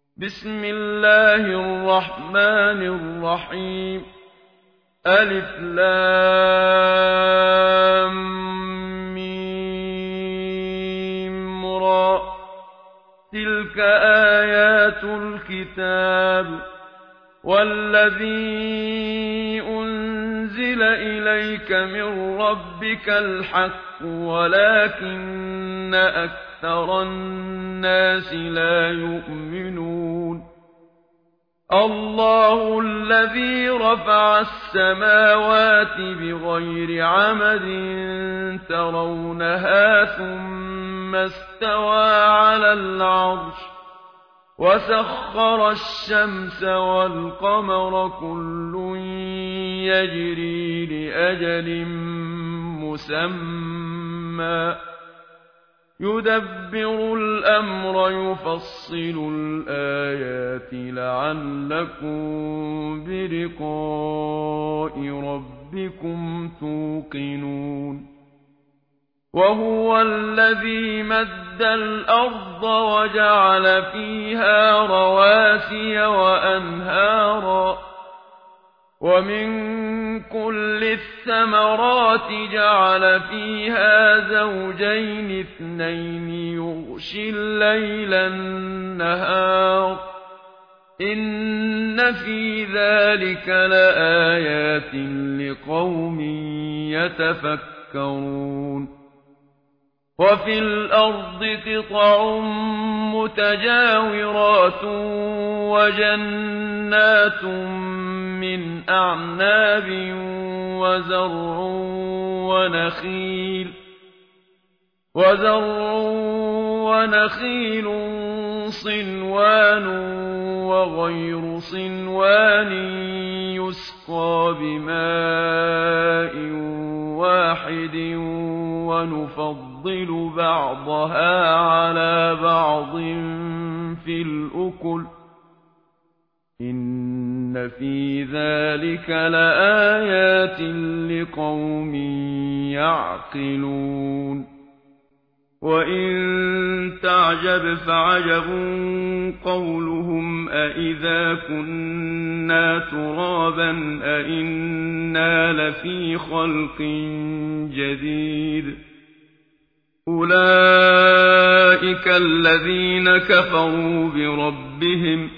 بسم الله الرحمن الرحيم ألف لام ميم را تلك آيات الكتاب والذي أنزل إليك من ربك الحق ولكن أكثر الناس لا يؤمنون الله الذي رفع السماوات بغير عمد ترونها ثم استوى على العرش وسخر الشمس والقمر كل يجري لأجل مسمى يدبر الأمر يفصل الآيات لعلكم بلقاء ربكم توقنون وهو الذي مد الأرض وجعل فيها رواسي وأنهارا ومن كل الثمرات جعل فيها زوجين اثنين يغشي الليل النهار إن في ذلك لآيات لقوم يتفكرون وفي الأرض قطع متجاورات وجنات من أعناب وزرع ونخيل صنوان وغير صنوان يسقى بماء واحد ونفضل بعضها على بعض في الأكل إن في ذلك لآيات لقوم يعقلون وإن تعجب فعجب قولهم أإذا كنا ترابا أإنا لفي خلق جديد أولئك الذين كفروا بربهم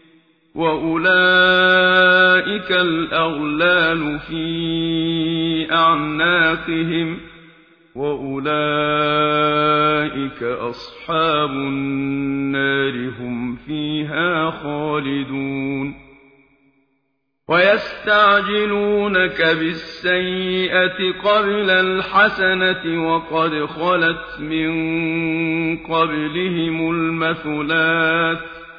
وأولئك الأغلال في أعناقهم وأولئك أصحاب النار هم فيها خالدون ويستعجلونك بالسيئة قبل الحسنة وقد خلت من قبلهم المثلات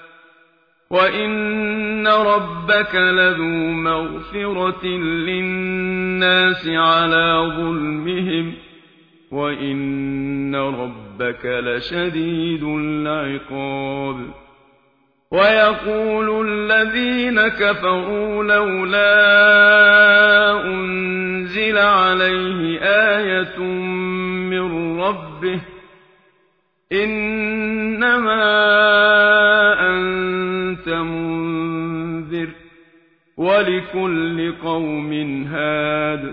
وإن ربك لذو مغفرة للناس على ظلمهم وإن ربك لشديد العقاب ويقول الذين كفروا لولا أنزل عليه آية من ربه إنما أنت منذر ولكل قوم هاد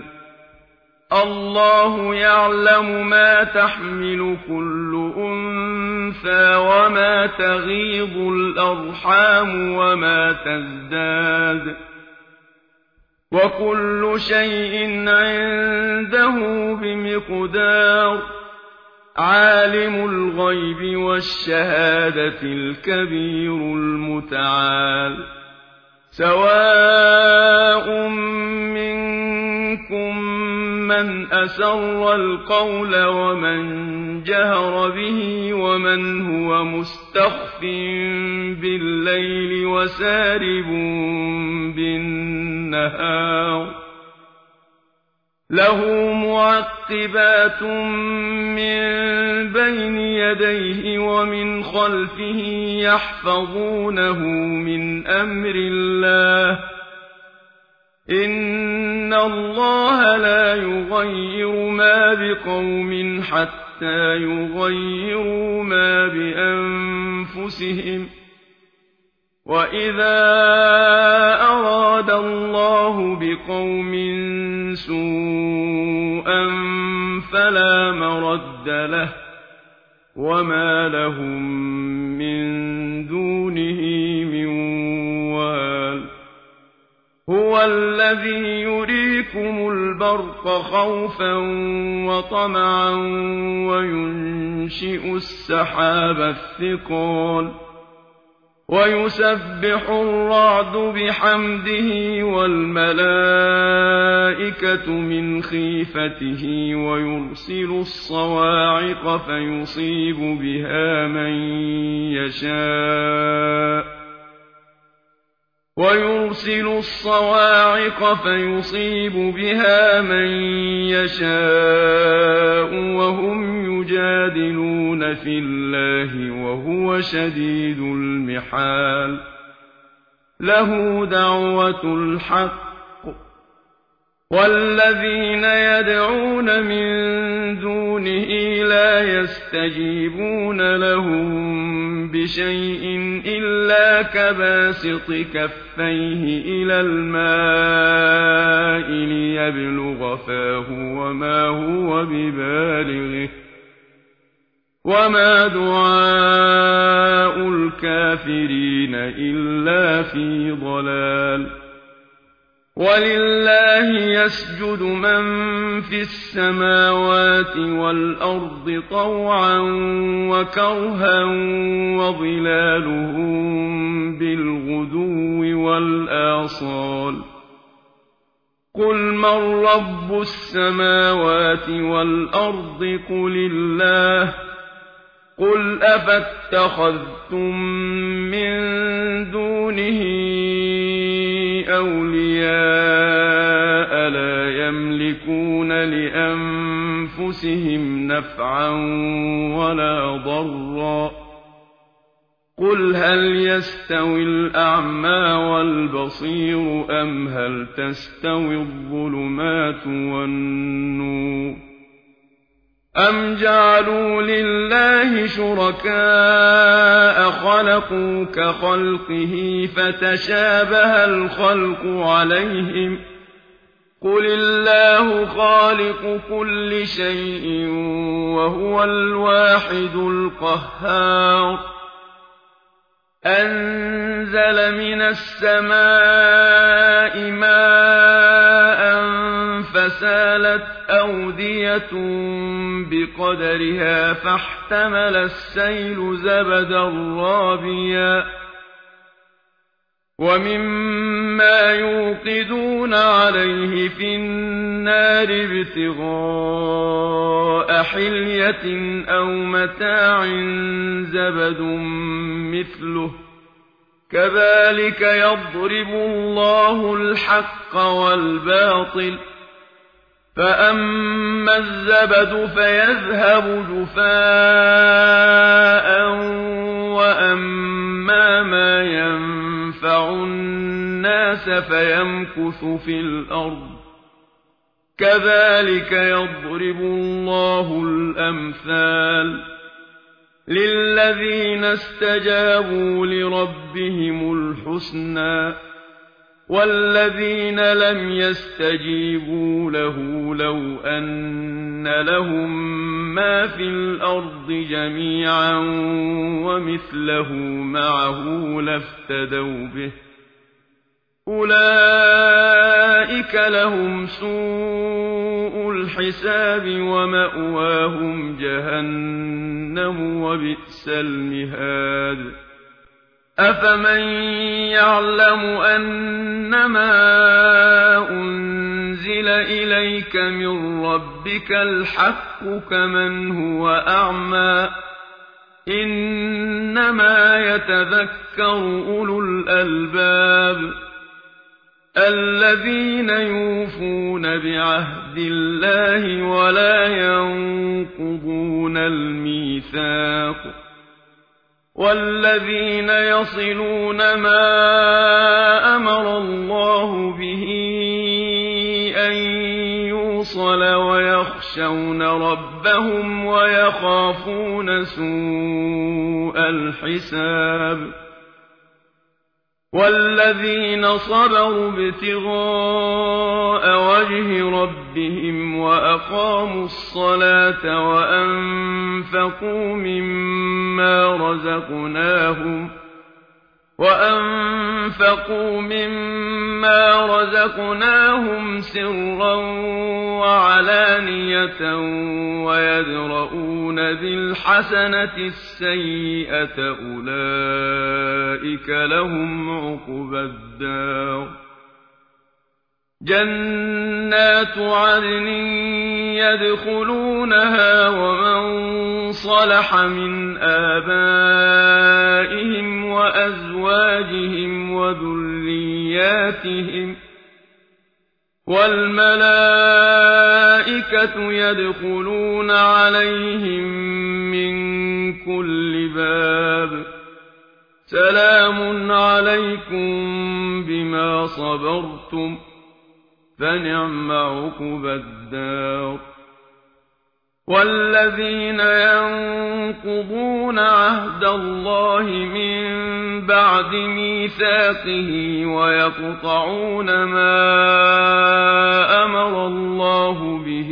الله يعلم ما تحمل كل أنثى وما تغيض الأرحام وما تزداد وكل شيء عنده بمقدار عالم الغيب والشهادة الكبير المتعال سواء منكم من أسر القول ومن جهر به ومن هو مستخف بالليل وسارب بالنهار له معقبات من بين يديه ومن خلفه يحفظونه من أمر الله إن الله لا يغير ما بقوم حتى يغيروا ما بأنفسهم وَإِذَا أَرَادَ اللَّهُ بِقَوْمٍ سُوءًا فَلَا مَرَدَّ لَهُ وَمَا لَهُم مِّن دُونِهِ مِن وَالٍ هُوَ الَّذِي يُرِيكُمُ الْبَرْقَ خَوْفًا وَطَمَعًا وَيُنشِئُ السَّحَابَ الثِّقَالَ وَيُسَبِّحُ الرَّعْدُ بِحَمْدِهِ وَالْمَلَائِكَةُ مِنْ خِيفَتِهِ وَيُرْسِلُ الصَّوَاعِقَ فَيُصِيبُ بِهَا مَن يَشَاءُ وَهُمْ يُجَادِلُونَ فِي اللَّهِ وَهُوَ شَدِيدُ الْمِحَالِ لَهُ دَعْوَةُ الْحَقِّ وَالَّذِينَ يَدْعُونَ مِن دُونِهِ لَا يَسْتَجِيبُونَ لَهُم بِشَيْءٍ إِلَّا كَبَاسِطِ كَفَّيْهِ إِلَى الْمَاءِ لِيَبْلُغَ فَاهُ وَمَا هُوَ بِبَالِغِهِ وَمَا دُعَاءُ الْكَافِرِينَ إِلَّا فِي ضَلَالٍ وَلِلَّهِ يَسْجُدُ مَن فِي السَّمَاوَاتِ وَالْأَرْضِ طَوْعًا وَكَرْهًا وَظِلَالُهُم بِالْغُدُوِّ وَالْآصَالِ قُلْ مَن رَّبُّ السَّمَاوَاتِ وَالْأَرْضِ قُلِ اللَّهُ قُلْ أَفَاتَّخَذْتُم مِّن دُونِهِ أَوْلِيَاءَ لَا يَمْلِكُونَ لِأَنفُسِهِمْ نَفْعًا وَلَا ضَرًّا قُلْ هَلْ يَسْتَوِي الْأَعْمَىٰ وَالْبَصِيرُ أَمْ هَلْ تَسْتَوِي الظُّلُمَاتُ وَالنُّورُ أَمْ جَعَلُوا لِلَّهِ شُرَكَاءَ خَلَقُوا كَخَلْقِهِ فَتَشَابَهَ الْخَلْقُ عَلَيْهِمْ ۚ قُلِ اللَّهُ خَالِقُ كُلِّ شَيْءٍ وَهُوَ الْوَاحِدُ الْقَهَّارُ أَنزَلَ مِنَ السَّمَاءِ مَاءً فَسَالَتْ أَوْدِيَةٌ بِقَدَرِهَا فَاحْتَمَلَ السَّيْلُ زَبَدًا رَّابِيًا وَمِمَّا يُوقِدُونَ عَلَيْهِ فِي النَّارِ ابْتِغَاءَ حِلْيَةٍ أَوْ مَتَاعٍ زَبَدٌ مِّثْلُهُ ۚ كَذَٰلِكَ يَضْرِبُ اللَّهُ الْحَقَّ وَالْبَاطِلَ ۚ فَأَمَّا الزَّبَدُ فَيَذْهَبُ جُفَاءً وَأَمَّا مَا يَنفَعُ النَّاسَ فَيَمْكُثُ فِي الْأَرْضِ ۚ كَذَٰلِكَ يَضْرِبُ اللَّهُ الْأَمْثَالَ لِلَّذِينَ اسْتَجَابُوا لِرَبِّهِمُ الْحُسْنَىٰ ۚ وَالَّذِينَ لَمْ يَسْتَجِيبُوا لَهُ لَوْ أَنَّ لَهُم مَّا فِي الْأَرْضِ جَمِيعًا وَمِثْلَهُ مَعَهُ لَافْتَدَوْا بِهِ ۚ أُولَٰئِكَ لَهُمْ سُوءُ الْحِسَابِ وَمَأْوَاهُمْ جَهَنَّمُ ۖ وَبِئْسَ الْمِهَادُ أَفَمَن يَعْلَمُ أَنَّمَا أُنزِلَ إِلَيْكَ مِن رَّبِّكَ الْحَقُّ كَمَنْ هُوَ أَعْمَىٰ ۚ إِنَّمَا يَتَذَكَّرُ أُولُو الْأَلْبَابِ الَّذِينَ يُوفُونَ بِعَهْدِ اللَّهِ وَلَا يَنقُضُونَ الْمِيثَاقَ وَالَّذِينَ يَصِلُونَ مَا أَمَرَ اللَّهُ بِهِ أَن يُوصَلَ وَيَخْشَوْنَ رَبَّهُمْ وَيَخَافُونَ سُوءَ الْحِسَابِ والذين صبروا ابتغاء وجه ربهم وأقاموا الصلاة وأنفقوا مما رزقناهم سرا وعلانية ويدرؤون بالحسنة السيئة أولئك لهم عقبى الدار جنات عدن يدخلونها ومن صلح من آبائهم وأزواجهم وذرياتهم والملائكة يدخلون عليهم من كل باب سلام عليكم بما صبرتم فنعم عقبى الدار والذين ينقضون عهد الله من بعد ميثاقه ويقطعون ما أمر الله به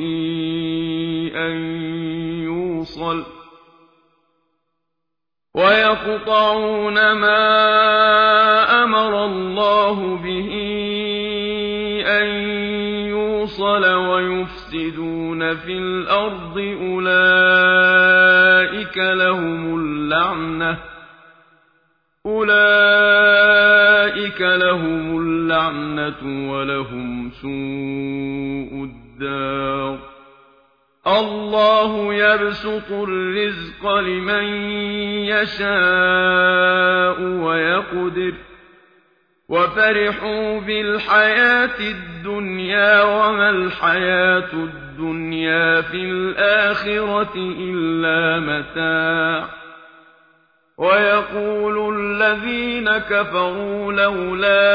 أن يوصل ويفسدون في الأرض أولئك لهم اللعنة ولهم سوء الدار الله يبسط الرزق لمن يشاء ويقدر وفرحوا بالحياة الدنيا وما الحياة الدنيا في الآخرة إلا متاع ويقول الذين كفروا لولا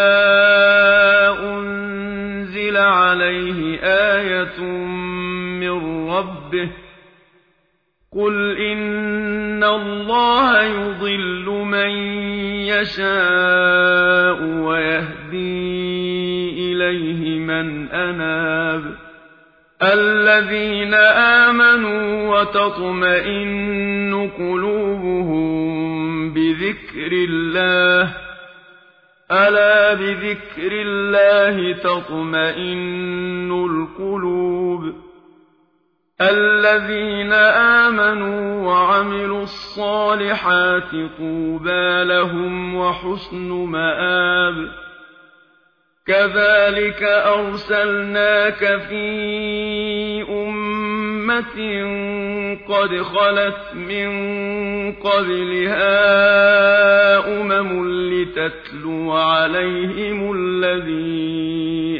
أنزل عليه آية من ربه قل إن الله يضل من يشاء ويهدي إليه من أناب الذين آمنوا وتطمئن قلوبهم بذكر الله ألا بذكر الله تطمئن القلوب الذين آمنوا وعملوا الصالحات طوبى لهم وحسن مآب كذلك أرسلناك في أمة قد خلت من قبلها لتتلو عليهم الذي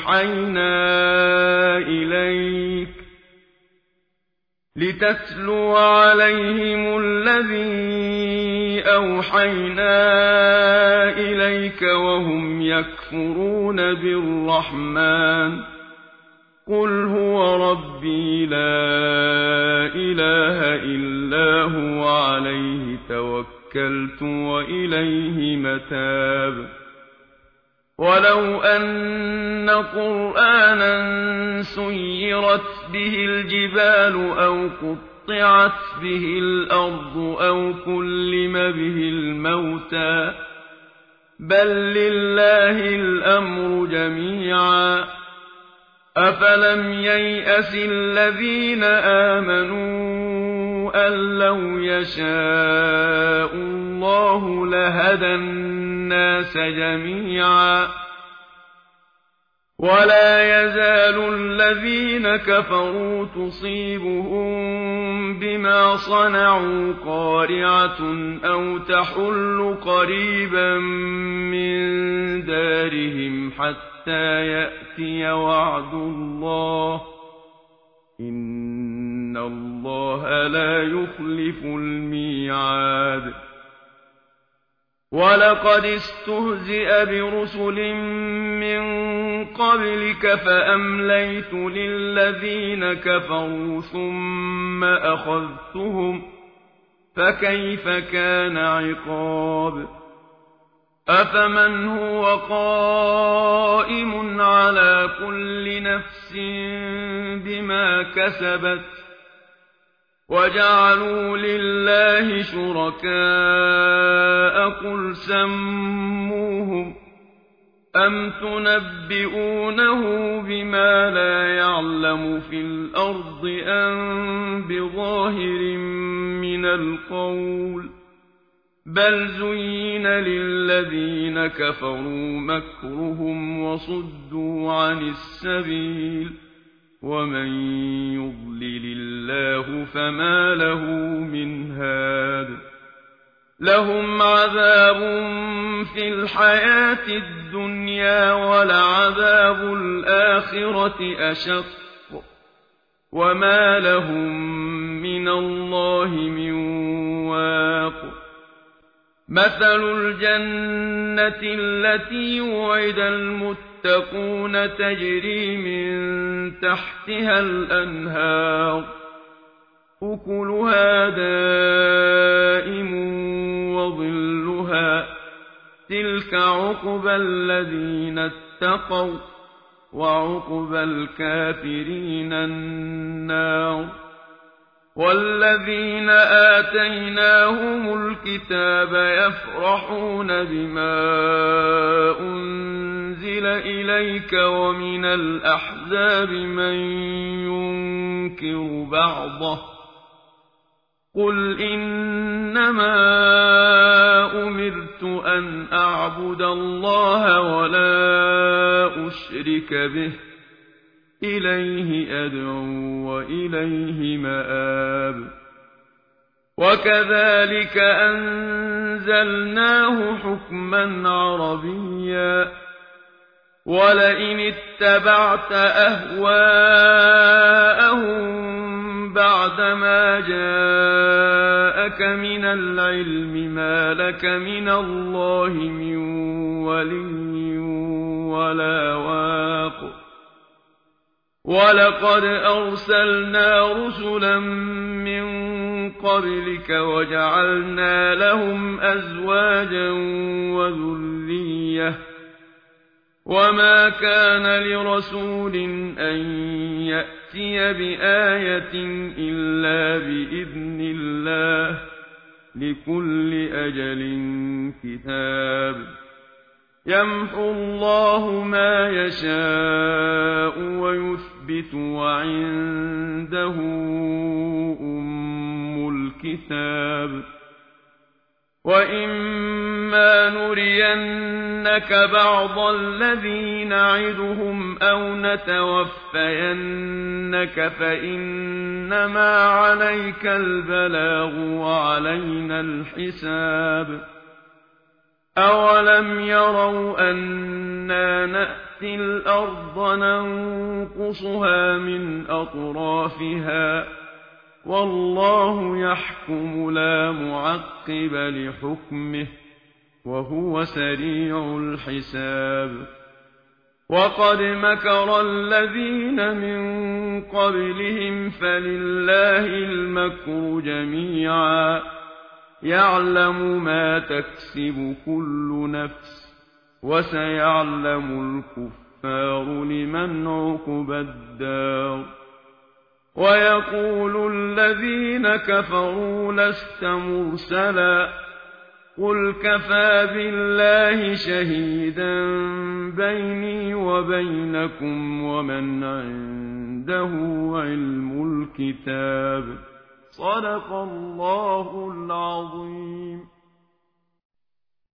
أوحينا إليك وهم يكفرون بالرحمن قل هو ربي لا إله إلا هو عليه توكلت وإليه متاب ولو أن قرآنا سيرت به الجبال أو قطعت به الأرض أو كلم به الموتى بل لله الأمر جميعا أفلم ييأس الذين آمنوا أن لو يشاء الله لهدى الناس جميعا ولا يزال الذين كفروا تصيبهم بما صنعوا قارعة أو تحل قريبا من دارهم حتى يأتي وعد الله إن الله لا يخلف الميعاد ولقد استهزئ برسل من قبلك فأمليت للذين كفروا ثم أخذتهم فكيف كان عقاب أفمن هو قائم على كل نفس بما كسبت وجعلوا لله شركاء قل سموهم أم تنبئونه بما لا يعلم في الأرض أم بظاهر من القول بل زين للذين كفروا مكرهم وصدوا عن السبيل ومن يضلل الله فما له من هاد لهم عذاب في الحياة الدنيا ولعذاب الآخرة أشق وما لهم من الله من واق مثل الجنة التي وعد المتقون تجري من تحتها الأنهار أكلها دائم وظلها تلك عقبى الذين اتقوا وعقبى الكافرين النار والذين آتيناهم الكتاب يفرحون بما أنزل إليك ومن الأحزاب من ينكر بعضه قل إنما أمرت أن أعبد الله ولا أشرك به إليه أدعو وإليه مآب وكذلك أنزلناه حكما عربيا ولئن اتبعت أهواءهم بعدما جاءك من العلم ما لك من الله من ولي ولا واق ولقد أرسلنا رسلا من قبلك وجعلنا لهم أزواجا وذرية وما كان لرسول أن يأتي بآية إلا بإذن الله لكل أجل كتاب يمحو الله ما يشاء ويثبت وعنده أم الكتاب وإما نرينك بعض الذي نعدهم أو نتوفينك فإنما عليك البلاغ وعلينا الحساب أولم يروا أنا نأتي الأرض ننقصها من أطرافها والله يحكم لا معقب لحكمه وهو سريع الحساب وقد مكر الذين من قبلهم فلله المكر جميعا يعلم ما تكسب كل نفس وسيعلم الكفار لمن عقبى الدار ويقول الذين كفروا لست مرسلا قل كفى بالله شهيدا بيني وبينكم ومن عنده علم الكتاب صدق الله العظيم.